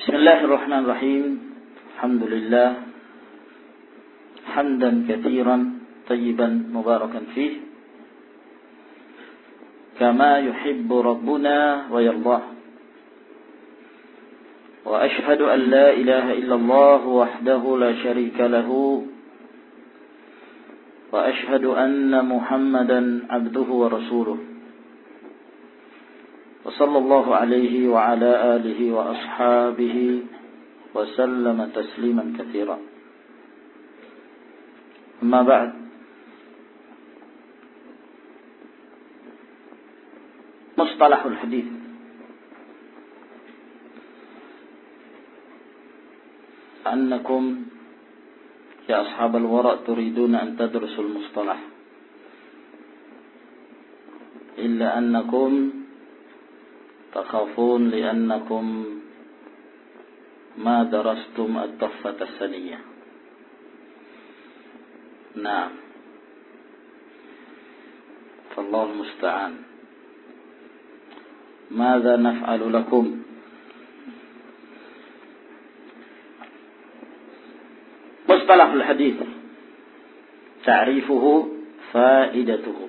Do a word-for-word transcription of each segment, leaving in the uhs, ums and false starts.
Bismillahirrahmanirrahim. Alhamdulillah hamdan katsiran tayyiban mubarakan fih kama yuhibbu rabbuna wa yardah. Wa ashhadu an la ilaha illallah wahdahu la syarika lahu wa ashhadu anna Muhammadan abduhu wa rasuluh. Wa sallallahu alaihi wa ala alihi wa ashabihi wa sallama tasliman katsira. Amma ba'd. Mustalahul hadis. Annakum ya ashabal wara' turiduna an tadrusul mustalah. Illa annakum takhafun li'annakum ma darastum ad-daffat as-saniyah. Nah, fallahu musta'an. Madza naf'alu lakum? Mustalahul hadits, ta'rifuhu, faidatuhu.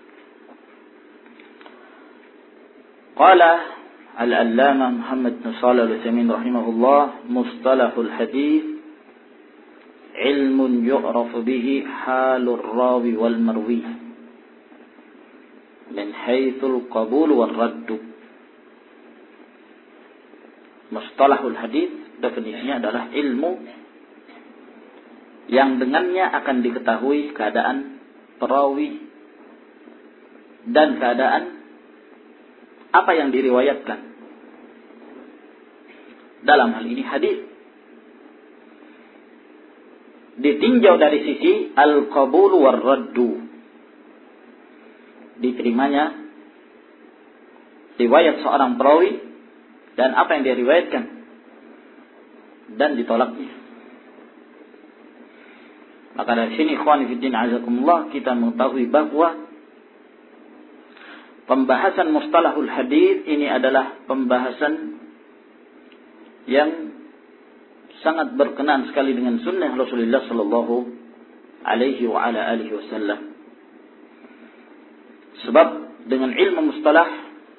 Qala al-allama Muhammad bin Shalih al-Utsaimin rahimahullah, mustalahul hadits ilmun yu'rafu bihi halur rawi wal marwi min haitsul qabul wal radd. Mustalahul hadits definisinya adalah ilmu yang dengannya akan diketahui keadaan perawi dan keadaan apa yang diriwayatkan. Dalam hal ini hadis ditinjau dari sisi al-qabul war raddu, diterimanya riwayat seorang perawi dan apa yang dia riwayatkan, dan ditolaknya. Maka dari sini ikhwani fiddin azakumullah, kita mengetahui bahwa pembahasan mustalahul hadis ini adalah pembahasan yang sangat berkenaan sekali dengan sunnah Rasulullah sallallahu alaihi wa ala alihi wasallam. Sebab dengan ilmu mustalah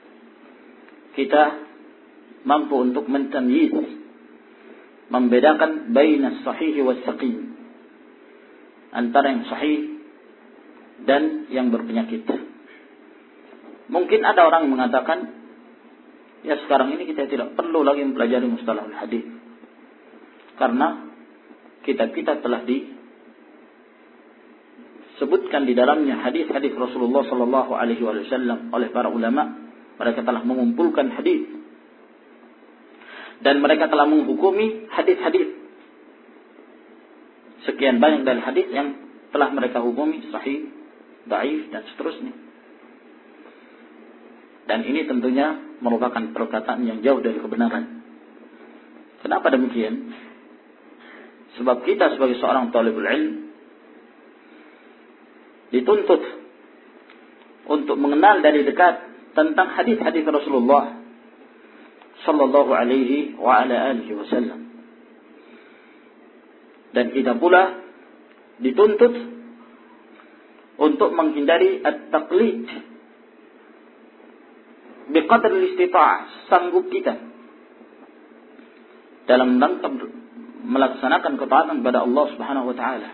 kita mampu untuk mentamyiz, membedakan baina sahih wa saqim, antara yang sahih dan yang berpenyakit. Mungkin ada orang yang mengatakan, ya sekarang ini kita tidak perlu lagi mempelajari mustalahul hadis, karena kitab-kitab telah disebutkan di dalamnya hadis-hadis Rasulullah sallallahu alaihi wasallam oleh para ulama. Mereka telah mengumpulkan hadis dan mereka telah menghukumi hadis-hadis. Sekian banyak dari hadis yang telah mereka hukumi sahih, dhaif dan seterusnya. Dan ini tentunya merupakan perkataan yang jauh dari kebenaran. Kenapa demikian? Sebab kita sebagai seorang talibul ilm dituntut untuk mengenal dari dekat tentang hadis-hadis Rasulullah sallallahu alaihi wa ala alihi wasallam. Dan kita pula dituntut untuk menghindari at-taqlid biqadr al-istita'ah, sanggup kita dalam rangka melaksanakan ketaatan kepada Allah Subhanahu wa taala.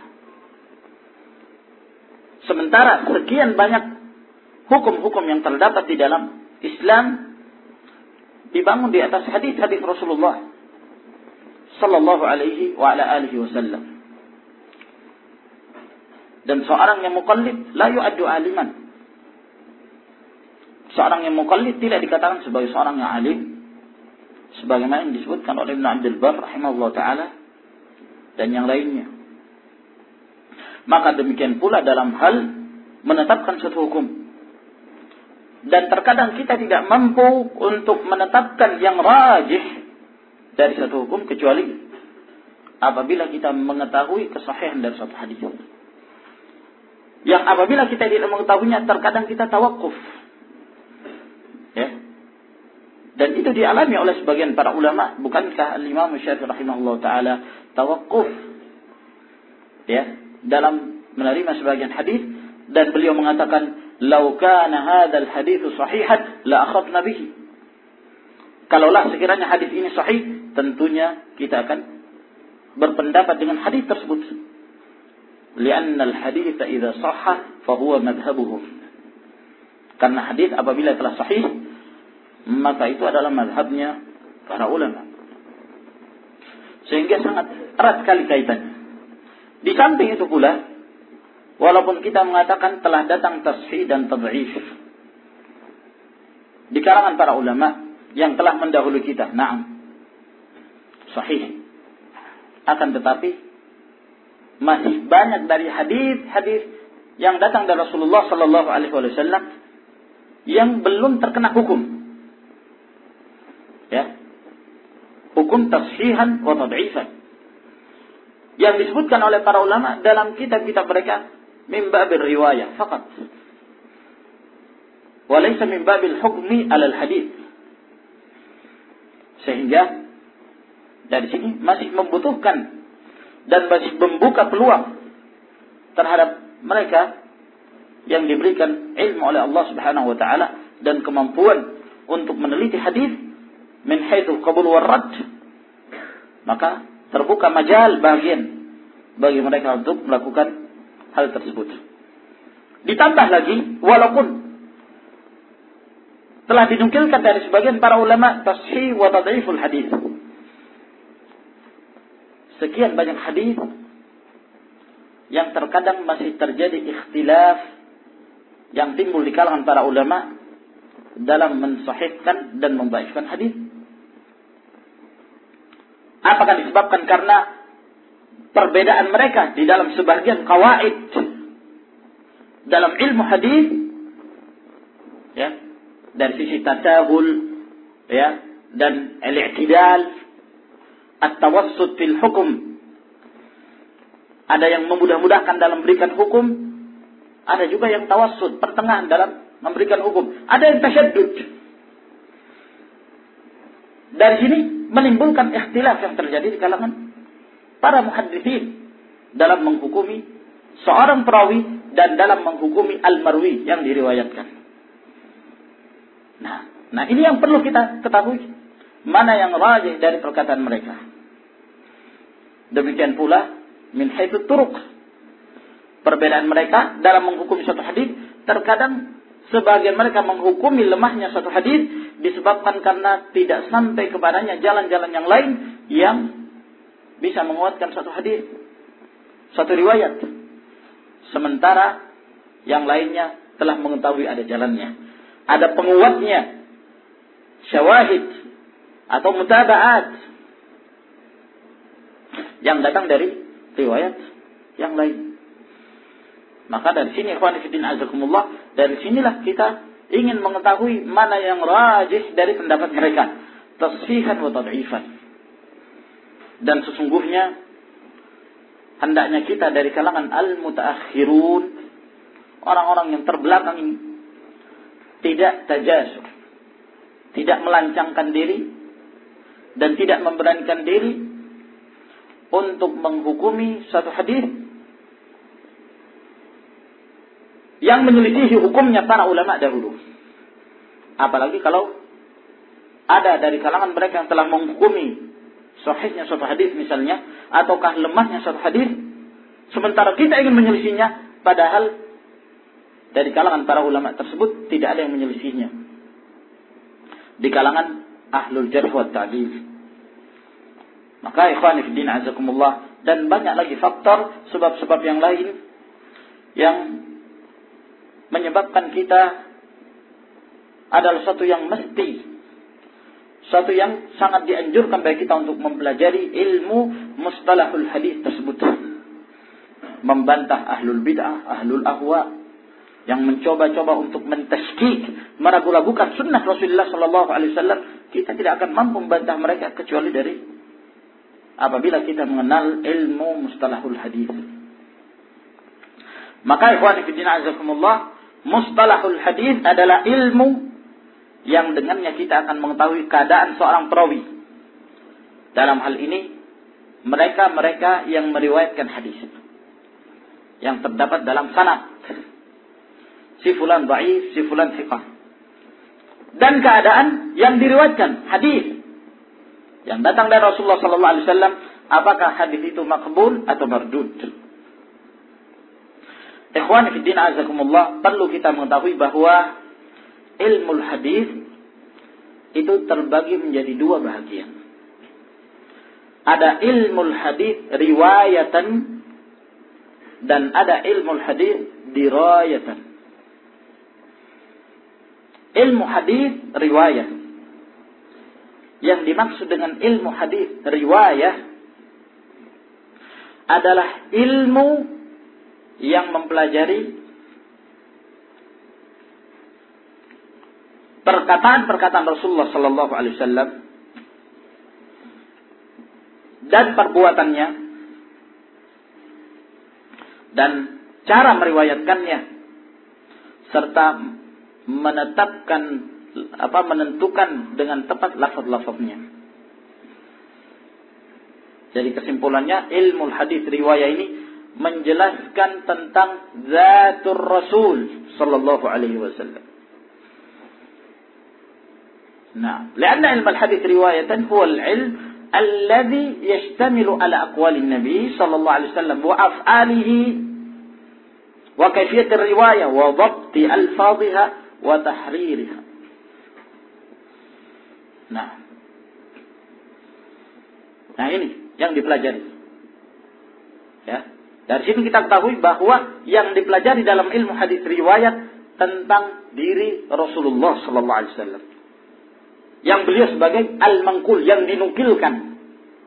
Sementara sekian banyak hukum-hukum yang terdapat di dalam Islam dibangun di atas hadis-hadis Rasulullah sallallahu alaihi wa ala alihi wasallam. Dan seorang yang muqallid la yu'addu aliman. Seorang yang muqallid tidak dikatakan sebagai seorang yang alim, sebagaimana yang disebutkan oleh Ibnu Abdul Barr rahimahullah taala dan yang lainnya. Maka demikian pula dalam hal menetapkan suatu hukum. Dan terkadang kita tidak mampu untuk menetapkan yang rajih dari satu hukum kecuali apabila kita mengetahui kesahihan dari suatu hadis. Yang apabila kita tidak mengetahuinya, terkadang kita tawakuf. Ya. Dan itu dialami oleh sebagian para ulama. Bukankah Imam Syafi'i rahimahullah ta'ala tawakuf ya, dalam menerima sebagian hadis, dan beliau mengatakan, "Lau kana hadzal hadits sahihan la akhadna bihi." Kalaulah sekiranya hadis ini sahih, tentunya kita akan berpendapat dengan hadis tersebut. Li'anna al-hadits idza sahha fa huwa madhhabuhum. Karena hadis apabila telah sahih, maka itu adalah mazhabnya para ulama. Sehingga sangat erat sekali kaitannya. Di samping itu pula, walaupun kita mengatakan telah datang tashih dan tad'if di kalangan para ulama yang telah mendahului kita, na'am, sahih. Akan tetapi masih banyak dari hadis-hadis yang datang dari Rasulullah sallallahu alaihi wasallam yang belum terkena hukum. Ya. Hukum tashihan wa tad'ifan. Yang disebutkan oleh para ulama dalam kitab-kitab mereka min babil riwayah faqat. Wa laysa min babil hukmi 'ala al-hadits. Sehingga dari sini masih membutuhkan dan masih membuka peluang terhadap mereka yang diberikan ilmu oleh Allah Subhanahu wa taala dan kemampuan untuk meneliti hadis min haitsul qabul war rad, maka terbuka majal bagian bagi mereka untuk melakukan hal tersebut. Ditambah lagi, walaupun telah dinukilkan dari sebagian para ulama tashih wa tad'iful hadis, sekian banyak hadis yang terkadang masih terjadi ikhtilaf yang timbul di kalangan para ulama dalam mensahihkan dan membaikkan hadis. Apakah disebabkan karena perbedaan mereka di dalam sebagian qawaid dalam ilmu hadis, ya, dari sisi tasahul, ya, dan al-i'tidal, at-tawassut fil hukum. Ada yang memudah-mudahkan dalam memberikan hukum, ada juga yang tawassut, pertengahan dalam memberikan hukum. Ada yang tasyaddud. Dari sini menimbulkan ikhtilaf yang terjadi di kalangan para muhadditsin dalam menghukumi seorang perawi dan dalam menghukumi al-marwi yang diriwayatkan. Nah, nah ini yang perlu kita ketahui, mana yang rajih dari perkataan mereka. Demikian pula min haitsu turuq, perbedaan mereka dalam menghukumi suatu hadis. Terkadang sebagian mereka menghukumi lemahnya suatu hadis disebabkan karena tidak sampai kepadanya jalan-jalan yang lain yang bisa menguatkan suatu hadis, suatu riwayat. Sementara yang lainnya telah mengetahui ada jalannya, ada penguatnya, syawahid atau mutaba'at yang datang dari riwayat yang lain. Maka dari sini ikhwan fillah azakumullah, dari sinilah kita ingin mengetahui mana yang rajih dari pendapat mereka, tashihan wa tad'ifan. Dan sesungguhnya hendaknya kita dari kalangan al-mutaakhirun, orang-orang yang terbelakang ini, tidak tajasur, tidak melancangkan diri dan tidak memberanikan diri untuk menghukumi suatu hadis yang menyelisihi hukumnya para ulama dahulu. Apalagi kalau ada dari kalangan mereka yang telah menghukumi sahihnya suatu hadis misalnya, ataukah lemahnya suatu hadis, sementara kita ingin menyelisihinya, padahal dari kalangan para ulama tersebut tidak ada yang menyelisihinya. Di kalangan ahlul jarh wa ta'dil. Maka ikhwan fillah azakumullah, dan banyak lagi faktor sebab-sebab yang lain yang menyebabkan kita adalah satu yang mesti, satu yang sangat dianjurkan bagi kita untuk mempelajari ilmu mustalahul hadis tersebut, membantah ahlul bid'ah, ahlul ahwa yang mencoba-coba untuk mentashkik, meragu-ragukan sunnah Rasulullah sallallahu alaihi wasallam. Kita tidak akan mampu membantah mereka kecuali dari apabila kita mengenal ilmu mustalahul hadis. Maka ikhwan fillah azakumullah, mustalahul hadis adalah ilmu yang dengannya kita akan mengetahui keadaan seorang perawi. Dalam hal ini, mereka-mereka yang meriwayatkan hadis yang terdapat dalam sanad. Si fulan dhaif, si fulan thiqah. Dan keadaan yang diriwayatkan hadis yang datang dari Rasulullah sallallahu alaihi wasallam, apakah hadis itu maqbul atau mardud? Ikhwan fi din azakumullah, perlu kita mengetahui bahwa ilmu hadis itu terbagi menjadi dua bahagian. Ada ilmu hadis riwayatan dan ada ilmu hadis dirayatan. Ilmu hadis riwayah. Yang dimaksud dengan ilmu hadis riwayah adalah ilmu yang mempelajari perkataan-perkataan Rasulullah sallallahu alaihi wasallam dan perbuatannya dan cara meriwayatkannya serta menetapkan apa menentukan dengan tepat lafaz-lafaznya. Jadi kesimpulannya, ilmu hadis riwayah ini menjelaskan tentang zatur Rasul sallallahu alaihi wasallam. Nah, karena ilmu hadis riwayatan huwa al-ilm alladhi yashtamilu ala aqwali an-nabi sallallahu alaihi wasallam wa af'alihi wa kayfiyat ar-riwayah wa dhabt alfadhiha wa tahririha. Nah. Nah ini yang dipelajari. Ya. Dari situ kita ketahui bahwa yang dipelajari dalam ilmu hadis riwayat tentang diri Rasulullah sallallahu alaihi wasallam. Yang beliau sebagai al-manqul, yang dinukilkan.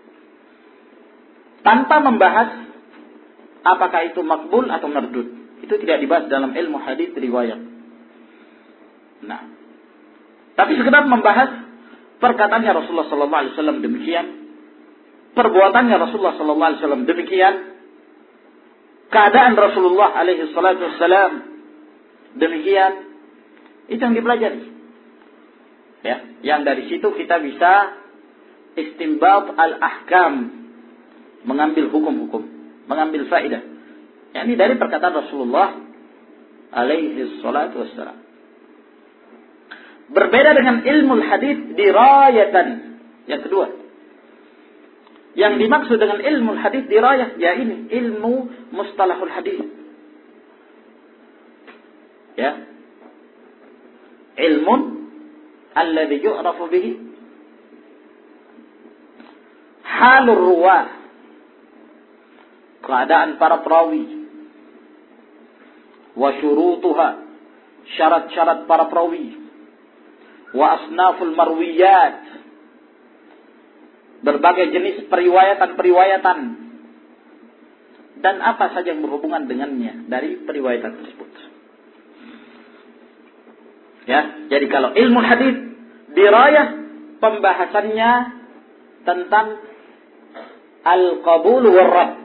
Tanpa membahas apakah itu makbul atau mardud. Itu tidak dibahas dalam ilmu hadis riwayat. Nah. Tapi sekedar membahas perkataannya Rasulullah sallallahu alaihi wasallam demikian, perbuatannya Rasulullah sallallahu alaihi wasallam demikian, keadaan Rasulullah alaihi salatu wasallam demikian, itu yang dipelajari. Ya, yang dari situ kita bisa istinbat al-ahkam, mengambil hukum-hukum, mengambil faedah. Ya, ini dari perkataan Rasulullah alaihi salatu wasallam. Berbeda dengan ilmu hadis dirayatan. Yang kedua, yang dimaksud dengan ilmu hadis dirayah, ya ini ilmu mustalahul hadis. Ya, ilmun alladhi yu'rafu bihi halur ruwah, keadaan para perawi, wa syurutuha, syarat-syarat para perawi, wa asnaful marwiyat, berbagai jenis periwayatan-periwayatan, dan apa saja yang berhubungan dengannya dari periwayatan tersebut. Ya, jadi kalau ilmu hadis dirayah, pembahasannya tentang al-qabul wal rad.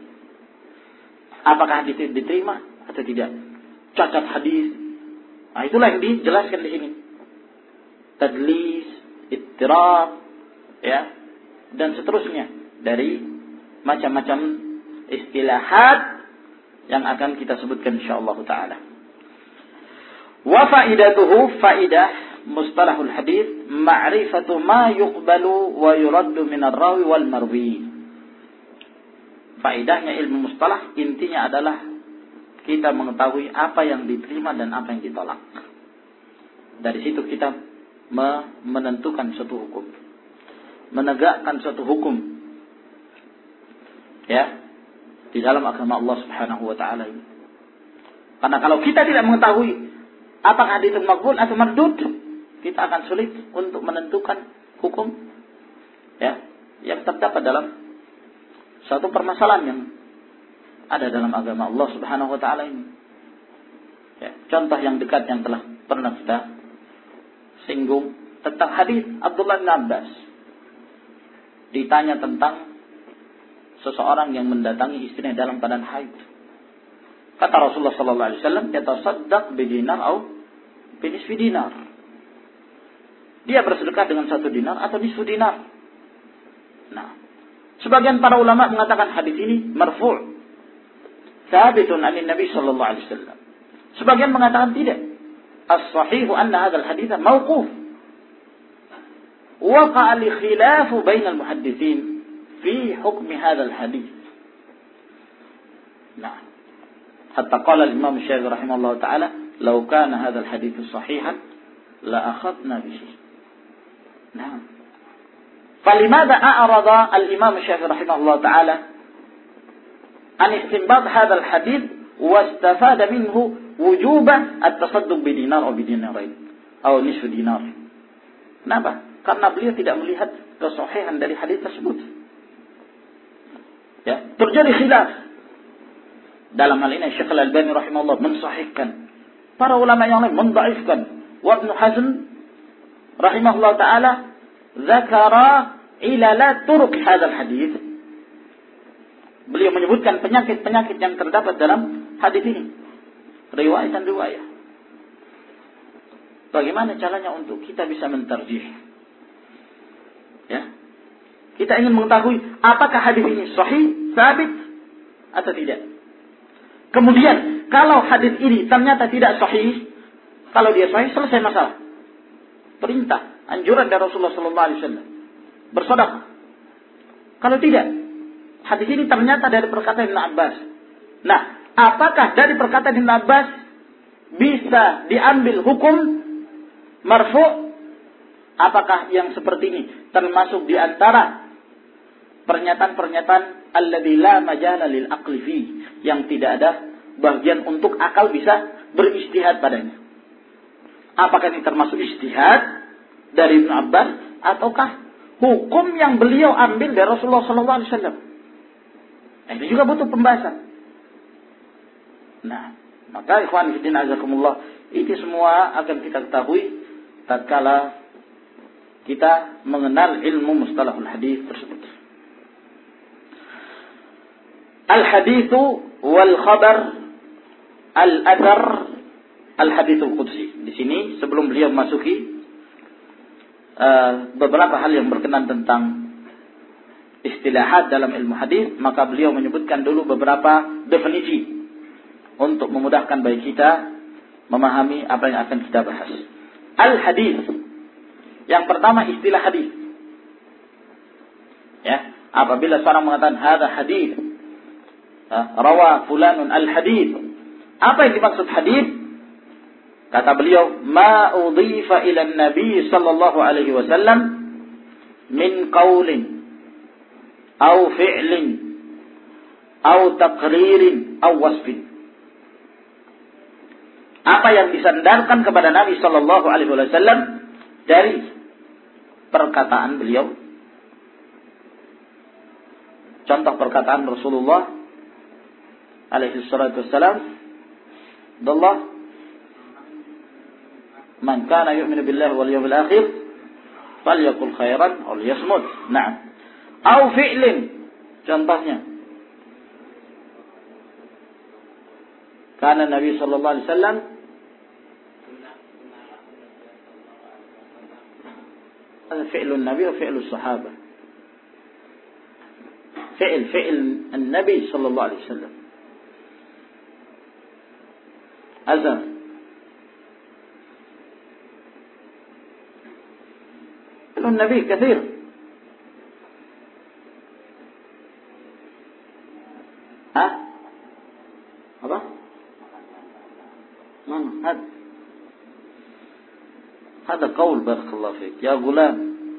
Apakah hadis itu diterima atau tidak? Cacat hadis. Nah, itulah yang dijelaskan di sini. Tadlis, ittirab, ya, dan seterusnya dari macam-macam istilahat yang akan kita sebutkan insyaallah taala. Wa faidatuhu, faidah mustalahul hadis, ma'rifatu ma yuqbalu wa yuraddu min ar-rawi wal marwi. Faidahnya ilmu mustalah intinya adalah kita mengetahui apa yang diterima dan apa yang ditolak. Dari situ kita menentukan suatu hukum, menegakkan suatu hukum, ya, di dalam agama Allah Subhanahu wa taala ini. Karena kalau kita tidak mengetahui apakah hadis maqbul atau mardud, kita akan sulit untuk menentukan hukum, ya, yang terdapat dalam suatu permasalahan yang ada dalam agama Allah Subhanahu wa taala ini. Ya, contoh yang dekat yang telah pernah kita singgung tentang hadis Abdullah bin Abbas. Ditanya tentang seseorang yang mendatangi istrinya dalam keadaan haid. Kata Rasulullah sallallahu alaihi wasallam, "Yatasaddaq bi dinar atau bi nisfi dinar." dia bersedekah dengan satu dinar atau nisfu dinar. Nah, sebagian para ulama mengatakan hadis ini marfu', sabitun anin Nabi sallallahu alaihi wasallam. Sebagian mengatakan tidak. As-sahihu anna hadzal hadits mauquf. Waqa'a li khilafu bainal muhadditsin fi hukmi hadzal hadits. Nah, hatta qala al-Imam Syafi'i rahimahullah taala, "Law kana hadzal hadits sahihan la akhadna bihi." Nah, falimada a'rada al-Imam Syafi'i rahimahullah taala an istinbat hadzal hadits wastafada minhu wujuban at-tasadduq bi dinar atau bi dinarain atau nisfu dinar. Kenapa? Karena beliau tidak melihat kesahihan dari hadis tersebut. Ya, terjadi khilaf. Dalam hal ini Syekh Al-Albani rahimahullah mensahihkan, para ulama yang lain mendhaifkan. Wa Ibnu Hazm rahimahullah taala zakara ilala turuq hadzal hadis. Beliau menyebutkan penyakit-penyakit yang terdapat dalam hadis ini. Riwayat dan riwayat. Bagaimana caranya untuk kita bisa mentarjih? Ya. Kita ingin mengetahui apakah hadis ini sahih, sabit atau tidak. Kemudian, kalau hadis ini ternyata tidak sahih, kalau dia sahih selesai masalah. Perintah, anjuran dari Rasulullah sallallahu alaihi wasallam bersedekah. Kalau tidak, hadis ini ternyata dari perkataan Ibnu Abbas. Nah, apakah dari perkataan Ibnu Abbas bisa diambil hukum marfu'? Apakah yang seperti ini termasuk di antara pernyataan-pernyataan alladzi la majala lil aqli fi, yang tidak ada bagian untuk akal bisa berijtihad padanya? Apakah ini termasuk ijtihad dari Ibnu Abbas ataukah hukum yang beliau ambil dari Rasulullah sallallahu alaihi wasallam? Nah, ini juga butuh pembahasan. Nah, maka ikhwan fillah azakumullah, itu semua akan kita ketahui tatkala kita mengenal ilmu mustalahul hadis tersebut. Al-haditsu wal khabar al-athar al-haditsul qudsi. Di sini sebelum beliau memasuki uh, beberapa hal yang berkenaan tentang istilahat dalam ilmu hadis, maka beliau menyebutkan dulu beberapa definisi untuk memudahkan bagi kita memahami apa yang akan kita bahas. Al-hadis. Yang pertama istilah hadis. Ya, apabila seorang mengatakan hadza hadis, rawa fulanun al-hadis. Apa yang dimaksud hadis? Kata beliau, ma udhifa ila an-nabi sallallahu alaihi wasallam min qaulin aw fi'lin aw taqririn aw wasfin. Apa yang disandarkan kepada Nabi sallallahu alaihi wasallam dari perkataan beliau. Contoh perkataan Rasulullah alaihi salatu wassalam, "Allah man kana yu'minu billahi wal yawmil akhir falyaqul khairan aw liyasmut." Naam. Au fi'lin. Contohnya, kana Nabi sallallahu alaihi wasallam فعل النبي وفعل الصحابة. فعل فعل النبي صلى الله عليه وسلم. أذن. فعل النبي كثير. ها؟ apa? Mana? Had. هذا قول بارك الله فيك يا غلام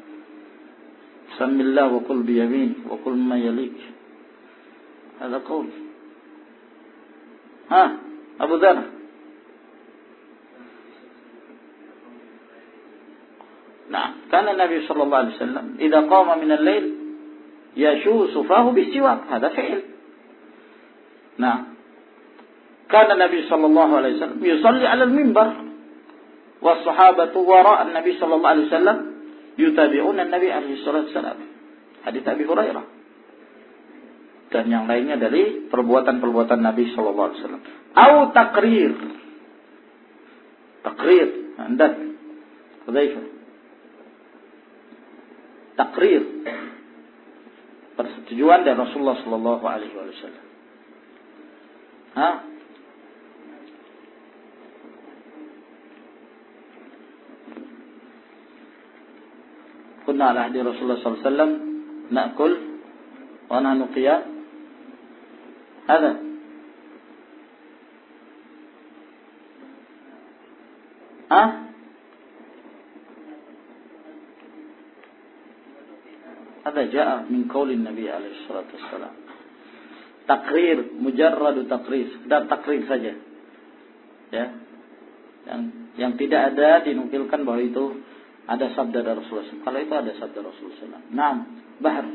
سم الله وقل بيمينك وقل مما يليك. هذا قول. ها أبو ذر. نعم كان النبي صلى الله عليه وسلم إذا قام من الليل يشوس فاه بالسواك. هذا فعل. نعم كان النبي صلى الله عليه وسلم يصلي على المنبر والصحابة وراء النبي صلى الله عليه وسلم يتابعون النبي عليه الصلاة والسلام. Hadis Abi Hurairah. Dan yang lainnya dari perbuatan-perbuatan Nabi sallallahu alaihi wasallam. Au taqrir. Taqrir. Andak. Hudzaifah. takrir, persetujuan dari Rasulullah sallallahu alaihi wasallam. Ha? Kunna ala ahdi Rasulullah sallallahu alaihi wasallam na'kul wa nahnu qiyam. Hada ah هذا جاء من قول النبي عليه الصلاة والسلام. Takrir, mujarradu takrir, sekedar takrir saja. Ya. Yang yang tidak ada dinukilkan bahwa itu ada sabda dari Rasulullah shallallahu alaihi wasallam. Kalau itu ada sabda Rasulullah shallallahu alaihi wasallam. Naam, Bahar.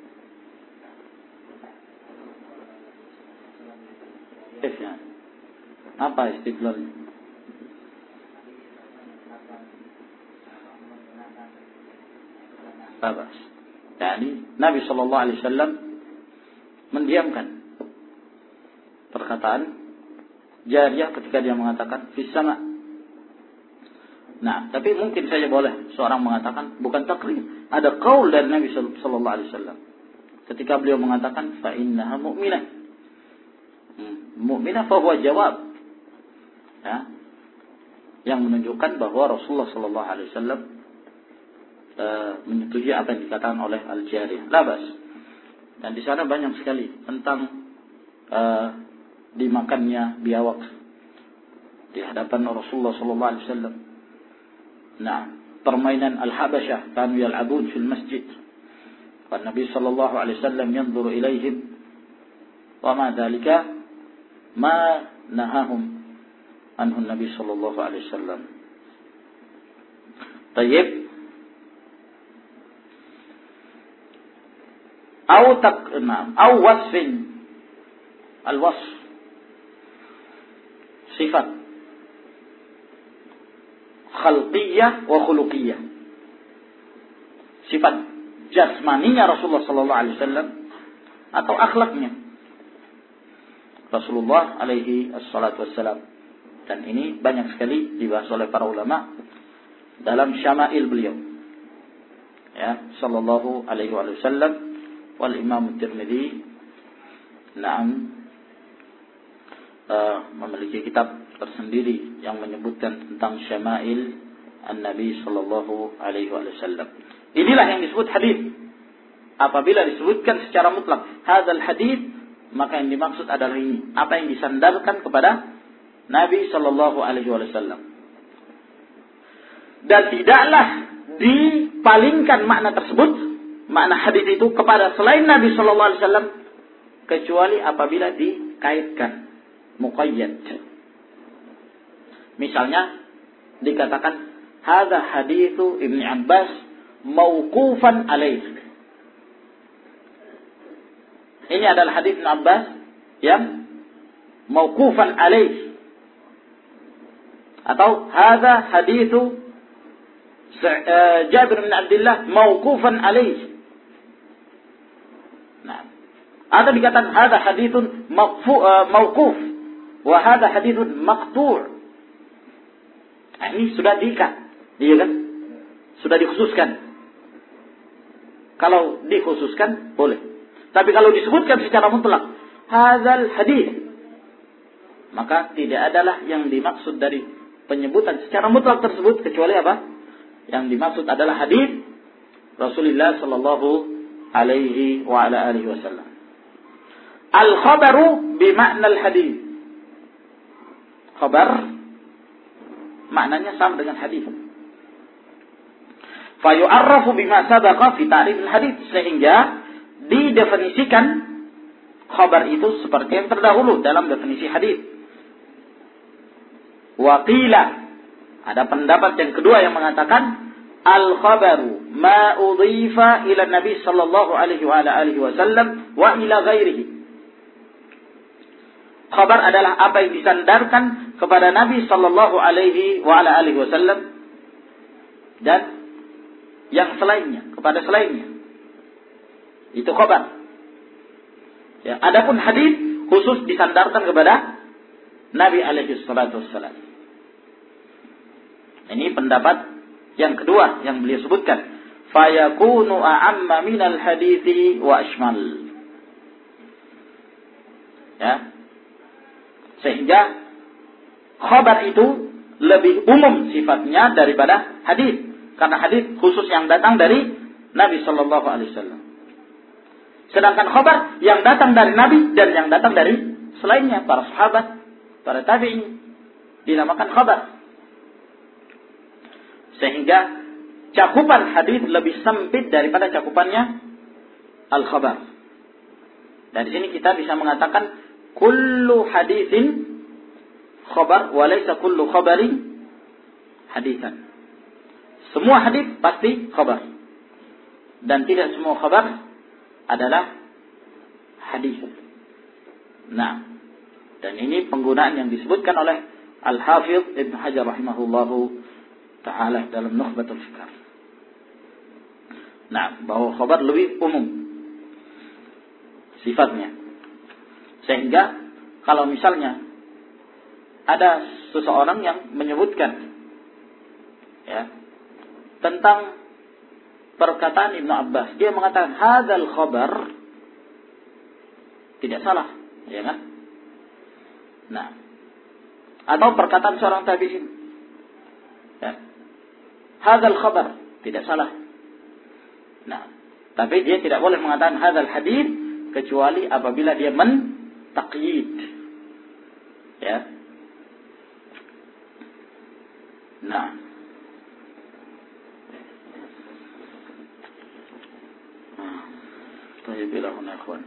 Kifnya. Apa istidlalnya? Babas. Yani Nabi sallallahu alaihi wasallam mendiamkan perkataan jariyah ketika dia mengatakan fis sama. Nah, tapi mungkin saja boleh seorang mengatakan bukan takrir. Ada qaul dari Nabi sallallahu alaihi wasallam ketika beliau mengatakan fa innaha mu'minah. Hmm, mu'minah fa huwa jawab. Ya. Yang menunjukkan bahwa Rasulullah sallallahu alaihi wasallam Uh, menyetujui apa yang dikatakan oleh Al-Jariyah. Labas. Dan di sana banyak sekali tentang uh, dimakannya biawak di hadapan Rasulullah sallallahu alaihi wasallam. Nah, permainan Al-Habasyah kanu yal'abun fil masjid. Wa Nabi sallallahu alaihi wasallam yanzuru ilaihim wa ma dzalika ma nahahum anhu Nabi sallallahu alaihi wasallam. Tayyib. أو تق... أو وصف الوصف صفة خلقية وخلقية sifat jasmaninya Rasulullah sallallahu alaihi wasallam atau akhlaknya Rasulullah alaihi wassalatu wassalam. Dan ini banyak sekali dibahas oleh para ulama dalam syama'il beliau, ya, sallallahu alaihi wasallam. Wal Imam Tirmidzi na'am uh, memiliki kitab tersendiri yang menyebutkan tentang syama'il an-Nabi sallallahu alaihi wasallam. Inilah yang disebut hadis. Apabila disebutkan secara mutlak hadzal hadis, maka yang dimaksud adalah ini, apa yang disandarkan kepada Nabi sallallahu alaihi wasallam. Dan tidaklah dipalingkan makna tersebut, makna hadis itu kepada selain Nabi sallallahu alaihi wasallam kecuali apabila dikaitkan muqayyad. Misalnya dikatakan hadza haditsu Ibnu Abbas mauqufan alaih. Ini adalah hadis Ibnu Abbas yang mauqufan alaih. Atau hadza haditsu Jabir bin Abdullah mauqufan alaih. Nah, atau dikatakan hadza haditsun mauquf wa hadza haditsun maqtu'. Nah, ini sudah diikat, iya kan? Sudah dikhususkan. Kalau dikhususkan boleh. Tapi kalau disebutkan secara mutlak hadzal hadits, maka tidak adalah yang dimaksud dari penyebutan secara mutlak tersebut kecuali apa? Yang dimaksud adalah hadis Rasulullah sallallahu alaihi wa ala alihi wasallam. Al-khabaru bimakna al-hadis. Khabar maknanya sama dengan hadis. Fa yu'arrafu bima sabaqa fi ta'rif al-hadis, sehingga didefinisikan khabar itu seperti yang terdahulu dalam definisi hadis. Wa qila, ada pendapat yang kedua yang mengatakan al-khabaru ma udhifa ila Nabi sallallahu alaihi wa ala alihi wasallam wa ila ghairihi. Khabar adalah apa yang disandarkan kepada Nabi sallallahu alaihi wa ala alihi wasallam dan yang selainnya, kepada selainnya. Itu khabar. Ya, adapun hadis khusus disandarkan kepada Nabi alaihi salatu wasallam. Ini pendapat yang kedua yang beliau sebutkan. fayakunu a'amma minal hadithi wa ashmal. Ya. Sehingga khabar itu lebih umum sifatnya daripada hadis, karena hadis khusus yang datang dari Nabi sallallahu alaihi wasallam. Sedangkan khabar yang datang dari Nabi dan yang datang dari selainnya, para sahabat, para tabi'in, dinamakan khabar. Sehingga cakupan hadis lebih sempit daripada cakupannya al-khabar. Dan di sini kita bisa mengatakan kullu haditsin khabar wa laysa kullu khabarin haditsan. Semua hadis pasti khabar. Dan tidak semua khabar adalah hadis. Nah, dan ini penggunaan yang disebutkan oleh Al-Hafidh Ibn Hajar rahimahullahu ta'ala dalam Nukhbatul Fikr. Nah, bahwa khabar lebih umum sifatnya. Sehingga kalau misalnya ada seseorang yang menyebutkan ya tentang perkataan Ibnu Abbas, dia mengatakan hadzal khabar, tidak salah, ya kan? Nah, atau perkataan seorang tabi'in, ya, hadzal khabar, tidak salah. Nah, tapi dia tidak boleh mengatakan hadzal hadits kecuali apabila dia mentaqyid, ya. Nah, Tayyibila huna ikhwan.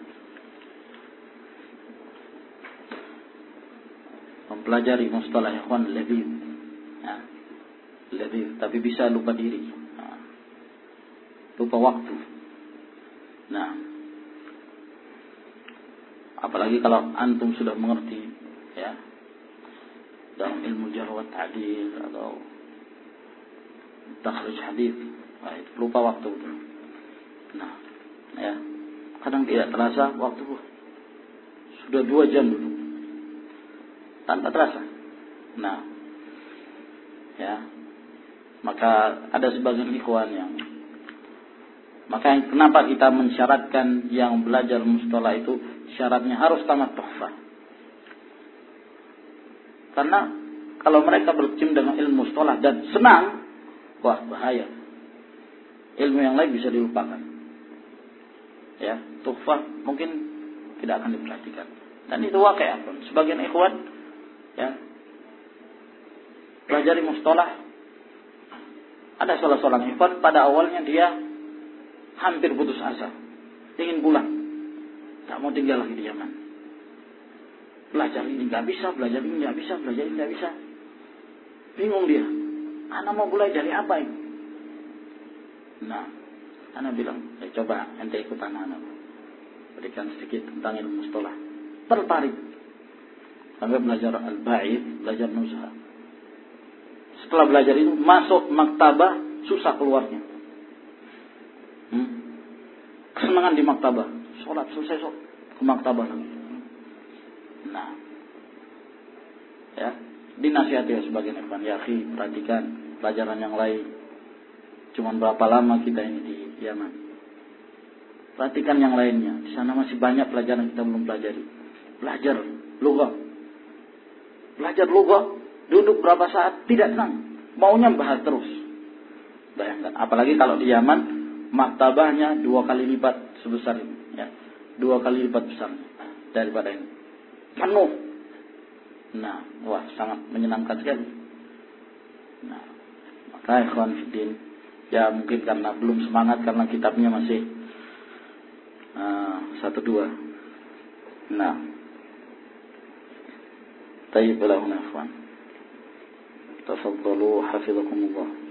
Mempelajari mustalah ikhwan lebih, ya, lebih, tapi bisa lupa diri, ya, lupa waktu. Nah, apalagi kalau antum sudah mengerti, ya, dalam ilmu jarh wa ta'dil atau takhrij hadis, nah, itu lupa waktu. Nah, ya, kadang tidak terasa waktu sudah dua jam dulu tanpa terasa. Nah, ya, maka ada sebagian ikhwan yang, maka kenapa kita mensyaratkan yang belajar mustalah itu syaratnya harus tamat tuhfah? Karena kalau mereka berkecimpung dengan ilmu mustalah dan senang, wah bahaya. Ilmu yang lain bisa dilupakan. Ya, tuhfah mungkin tidak akan diperhatikan. Dan itu waqi'ah pun. Sebagian ikhwan, ya, pelajari mustalah. Ada salah seorang ikhwan pada awalnya dia hampir putus asa, ingin pulang, tak mau tinggal lagi di Yaman. Belajar ini nggak bisa, belajar ini nggak bisa, belajar ini nggak bisa. Bingung dia. Ana mau mulai dari apa ini? Nah, Ana bilang, eh, coba ente ikutan Ana, berikan sedikit tentang ilmu mustalah. Tertarik, sampai belajar al-ba'id, belajar nuzha. Setelah belajar itu masuk maktabah susah keluarnya. Hmm? Kesenangan di maktabah, sholat selesai sholat ke maktabah lagi. Nah, ya, dinasihati sebagian ikhwan, ya akhi, perhatikan pelajaran yang lain. Cuman berapa lama kita ini di Yaman? Perhatikan yang lainnya. Di sana masih banyak pelajaran kita belum pelajari. Belajar lughah. Belajar lughah, duduk berapa saat tidak tenang. Maunya bahas terus. Bayangkan, apalagi kalau di Yaman maktabahnya dua kali lipat sebesar ini, ya. Dua kali lipat besar daripada ini. Penuh. Nah, wah, sangat menyenangkan sekali. Nah, maka ikhwan fiddin, ya mungkin karena belum semangat karena kitabnya masih uh, satu dua. Nah, tayyib lahuna ikhwan. Tafadhalu hafizakumullah.